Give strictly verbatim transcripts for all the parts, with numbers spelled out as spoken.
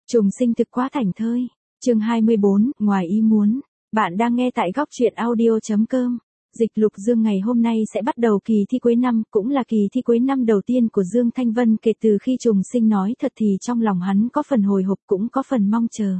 Trùng sinh thực quá thảnh thơi. Chương hai mươi bốn, ngoài ý muốn. Bạn đang nghe tại góc truyện audio chấm com. Dịch Lục Dương ngày hôm nay sẽ bắt đầu kỳ thi cuối năm, cũng là kỳ thi cuối năm đầu tiên của Dương Thanh Vân kể từ khi trùng sinh. Nói thật thì trong lòng hắn có phần hồi hộp cũng có phần mong chờ.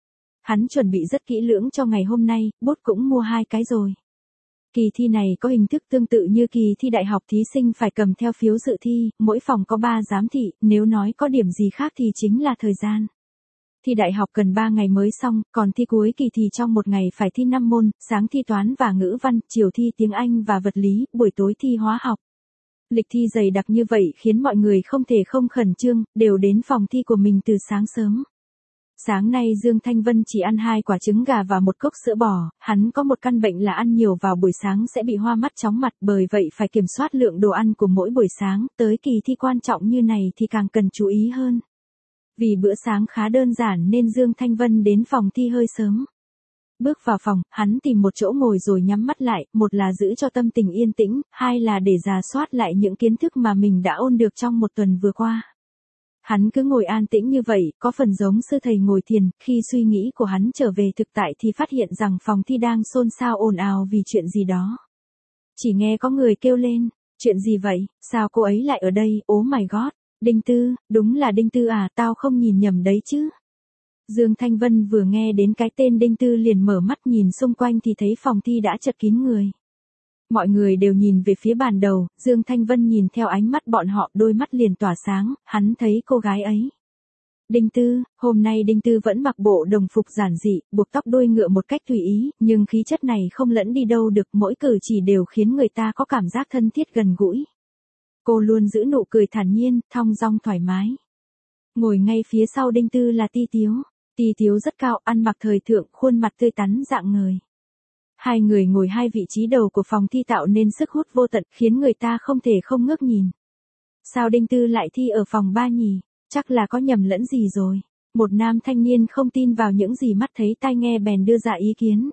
Hắn chuẩn bị rất kỹ lưỡng cho ngày hôm nay, bút cũng mua hai cái rồi. Kỳ thi này có hình thức tương tự như kỳ thi đại học, thí sinh phải cầm theo phiếu dự thi, mỗi phòng có ba giám thị, nếu nói có điểm gì khác thì chính là thời gian. Thi đại học cần ba ngày mới xong, còn thi cuối kỳ thì trong một ngày phải thi năm môn, sáng thi toán và ngữ văn, chiều thi tiếng Anh và vật lý, buổi tối thi hóa học. Lịch thi dày đặc như vậy khiến mọi người không thể không khẩn trương, đều đến phòng thi của mình từ sáng sớm. Sáng nay Dương Thanh Vân chỉ ăn hai quả trứng gà và một cốc sữa bò, hắn có một căn bệnh là ăn nhiều vào buổi sáng sẽ bị hoa mắt chóng mặt, bởi vậy phải kiểm soát lượng đồ ăn của mỗi buổi sáng, tới kỳ thi quan trọng như này thì càng cần chú ý hơn. Vì bữa sáng khá đơn giản nên Dương Thanh Vân đến phòng thi hơi sớm. Bước vào phòng, hắn tìm một chỗ ngồi rồi nhắm mắt lại, một là giữ cho tâm tình yên tĩnh, hai là để rà soát lại những kiến thức mà mình đã ôn được trong một tuần vừa qua. Hắn cứ ngồi an tĩnh như vậy, có phần giống sư thầy ngồi thiền, khi suy nghĩ của hắn trở về thực tại thì phát hiện rằng phòng thi đang xôn xao ồn ào vì chuyện gì đó. Chỉ nghe có người kêu lên, chuyện gì vậy, sao cô ấy lại ở đây, oh my god, Đinh Tư, đúng là Đinh Tư à, tao không nhìn nhầm đấy chứ. Dương Thanh Vân vừa nghe đến cái tên Đinh Tư liền mở mắt nhìn xung quanh thì thấy phòng thi đã chật kín người. Mọi người đều nhìn về phía bàn đầu, Dương Thanh Vân nhìn theo ánh mắt bọn họ, đôi mắt liền tỏa sáng, hắn thấy cô gái ấy. Đinh Tư, hôm nay Đinh Tư vẫn mặc bộ đồng phục giản dị, buộc tóc đuôi ngựa một cách tùy ý, nhưng khí chất này không lẫn đi đâu được, mỗi cử chỉ đều khiến người ta có cảm giác thân thiết gần gũi. Cô luôn giữ nụ cười thản nhiên, thong dong thoải mái. Ngồi ngay phía sau Đinh Tư là Ti Tiếu. Ti Tiếu rất cao, ăn mặc thời thượng, khuôn mặt tươi tắn rạng ngời. Hai người ngồi hai vị trí đầu của phòng thi tạo nên sức hút vô tận, khiến người ta không thể không ngước nhìn. Sao Đinh Tư lại thi ở phòng ba nhỉ? Chắc là có nhầm lẫn gì rồi. Một nam thanh niên không tin vào những gì mắt thấy tai nghe bèn đưa ra ý kiến.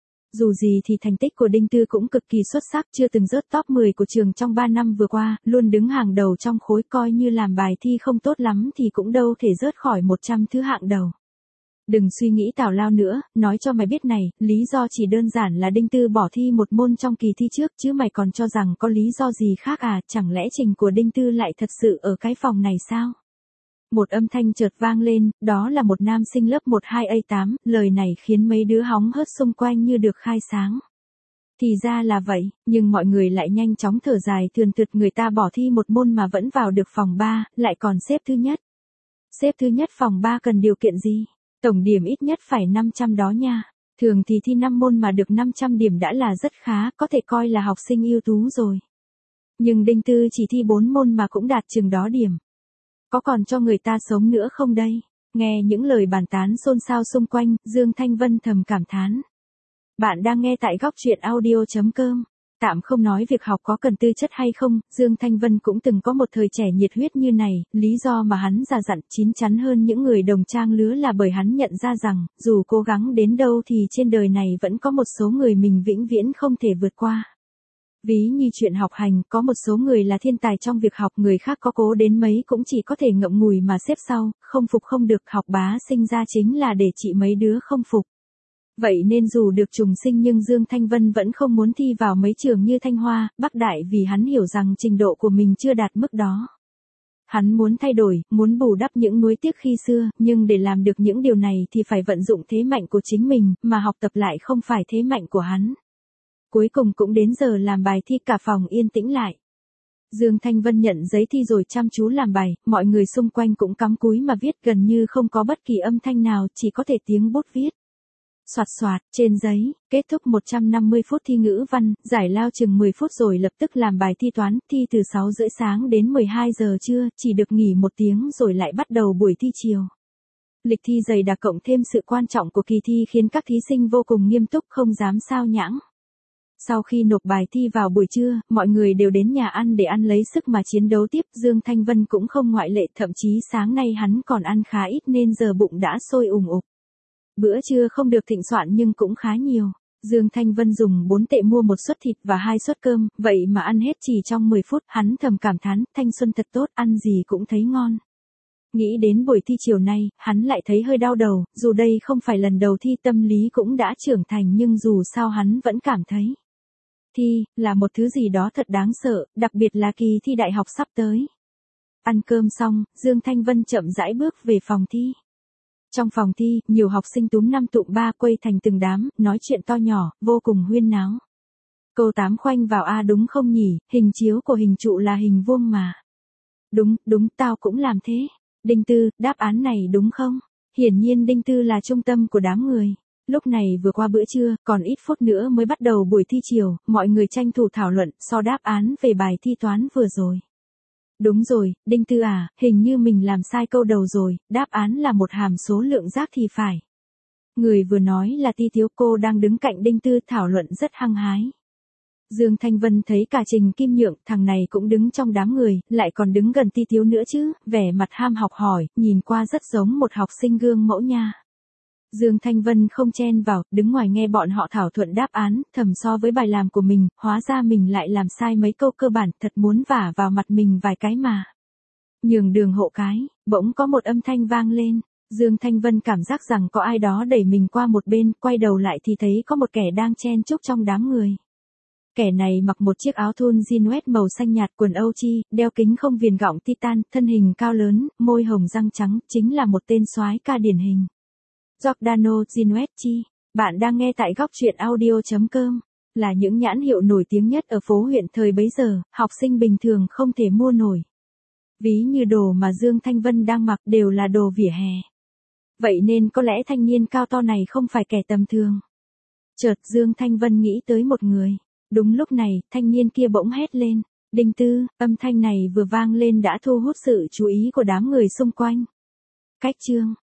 Dù gì thì thành tích của Đinh Tư cũng cực kỳ xuất sắc, chưa từng rớt top mười của trường trong ba năm vừa qua, luôn đứng hàng đầu trong khối, coi như làm bài thi không tốt lắm thì cũng đâu thể rớt khỏi một trăm thứ hạng đầu. Đừng suy nghĩ tào lao nữa, nói cho mày biết này, lý do chỉ đơn giản là Đinh Tư bỏ thi một môn trong kỳ thi trước, chứ mày còn cho rằng có lý do gì khác à, chẳng lẽ trình của Đinh Tư lại thật sự ở cái phòng này sao? Một âm thanh chợt vang lên, đó là một nam sinh lớp một hai A tám, lời này khiến mấy đứa hóng hớt xung quanh như được khai sáng. Thì ra là vậy, nhưng mọi người lại nhanh chóng thở dài thườn thượt, người ta bỏ thi một môn mà vẫn vào được phòng ba, lại còn xếp thứ nhất. Xếp thứ nhất phòng ba cần điều kiện gì? Tổng điểm ít nhất phải năm trăm đó nha. Thường thì thi năm môn mà được năm trăm điểm đã là rất khá, có thể coi là học sinh ưu tú rồi. Nhưng Đinh Tư chỉ thi bốn môn mà cũng đạt chừng đó điểm. Có còn cho người ta sống nữa không đây? Nghe những lời bàn tán xôn xao xung quanh, Dương Thanh Vân thầm cảm thán. Bạn đang nghe tại góc truyện audio chấm com. Tạm không nói việc học có cần tư chất hay không, Dương Thanh Vân cũng từng có một thời trẻ nhiệt huyết như này, lý do mà hắn già dặn chín chắn hơn những người đồng trang lứa là bởi hắn nhận ra rằng, dù cố gắng đến đâu thì trên đời này vẫn có một số người mình vĩnh viễn không thể vượt qua. Ví như chuyện học hành, có một số người là thiên tài trong việc học, người khác có cố đến mấy cũng chỉ có thể ngậm ngùi mà xếp sau, không phục không được, học bá sinh ra chính là để trị mấy đứa không phục. Vậy nên dù được trùng sinh nhưng Dương Thanh Vân vẫn không muốn thi vào mấy trường như Thanh Hoa, Bắc Đại vì hắn hiểu rằng trình độ của mình chưa đạt mức đó. Hắn muốn thay đổi, muốn bù đắp những nuối tiếc khi xưa, nhưng để làm được những điều này thì phải vận dụng thế mạnh của chính mình, mà học tập lại không phải thế mạnh của hắn. Cuối cùng cũng đến giờ làm bài thi, cả phòng yên tĩnh lại. Dương Thanh Vân nhận giấy thi rồi chăm chú làm bài, mọi người xung quanh cũng cắm cúi mà viết, gần như không có bất kỳ âm thanh nào, chỉ có thể tiếng bút viết. Soạt soạt, trên giấy, kết thúc một trăm năm mươi phút thi ngữ văn, giải lao chừng mười phút rồi lập tức làm bài thi toán, thi từ sáu rưỡi sáng đến mười hai giờ trưa, chỉ được nghỉ một tiếng rồi lại bắt đầu buổi thi chiều. Lịch thi dày đặc cộng thêm sự quan trọng của kỳ thi khiến các thí sinh vô cùng nghiêm túc, không dám sao nhãng. Sau khi nộp bài thi vào buổi trưa, mọi người đều đến nhà ăn để ăn lấy sức mà chiến đấu tiếp, Dương Thanh Vân cũng không ngoại lệ, thậm chí sáng nay hắn còn ăn khá ít nên giờ bụng đã sôi ùng ục. Bữa trưa không được thịnh soạn nhưng cũng khá nhiều. Dương Thanh Vân dùng bốn tệ mua một suất thịt và hai suất cơm, vậy mà ăn hết chỉ trong mười phút, hắn thầm cảm thán, thanh xuân thật tốt, ăn gì cũng thấy ngon. Nghĩ đến buổi thi chiều nay, hắn lại thấy hơi đau đầu, dù đây không phải lần đầu thi tâm lý cũng đã trưởng thành nhưng dù sao hắn vẫn cảm thấy. Thi, là một thứ gì đó thật đáng sợ, đặc biệt là kỳ thi đại học sắp tới. Ăn cơm xong, Dương Thanh Vân chậm rãi bước về phòng thi. Trong phòng thi, nhiều học sinh túm năm tụm ba quây thành từng đám, nói chuyện to nhỏ, vô cùng huyên náo. Câu tám khoanh vào A đúng không nhỉ, hình chiếu của hình trụ là hình vuông mà. Đúng, đúng, tao cũng làm thế. Đinh Tư, đáp án này đúng không? Hiển nhiên Đinh Tư là trung tâm của đám người. Lúc này vừa qua bữa trưa, còn ít phút nữa mới bắt đầu buổi thi chiều, mọi người tranh thủ thảo luận so đáp án về bài thi toán vừa rồi. Đúng rồi, Đinh Tư à, hình như mình làm sai câu đầu rồi, đáp án là một hàm số lượng giác thì phải. Người vừa nói là Ti Tiếu, cô đang đứng cạnh Đinh Tư thảo luận rất hăng hái. Dương Thanh Vân thấy cả Trình Kim Nhượng, thằng này cũng đứng trong đám người, lại còn đứng gần Ti Tiếu nữa chứ, vẻ mặt ham học hỏi, nhìn qua rất giống một học sinh gương mẫu nha. Dương Thanh Vân không chen vào, đứng ngoài nghe bọn họ thảo thuận đáp án, thầm so với bài làm của mình, hóa ra mình lại làm sai mấy câu cơ bản, thật muốn vả vào mặt mình vài cái mà. Nhường đường hộ cái, bỗng có một âm thanh vang lên, Dương Thanh Vân cảm giác rằng có ai đó đẩy mình qua một bên, quay đầu lại thì thấy có một kẻ đang chen chúc trong đám người. Kẻ này mặc một chiếc áo thun jean màu xanh nhạt, quần âu chi, đeo kính không viền gọng titan, thân hình cao lớn, môi hồng răng trắng, chính là một tên soái ca điển hình. Giordano Ginucci, bạn đang nghe tại góc truyện audio chấm com, là những nhãn hiệu nổi tiếng nhất ở phố huyện thời bấy giờ, học sinh bình thường không thể mua nổi. Ví như đồ mà Dương Thanh Vân đang mặc đều là đồ vỉa hè. Vậy nên có lẽ thanh niên cao to này không phải kẻ tầm thường. Chợt Dương Thanh Vân nghĩ tới một người. Đúng lúc này, thanh niên kia bỗng hét lên. Đinh Tư, âm thanh này vừa vang lên đã thu hút sự chú ý của đám người xung quanh. Cách chương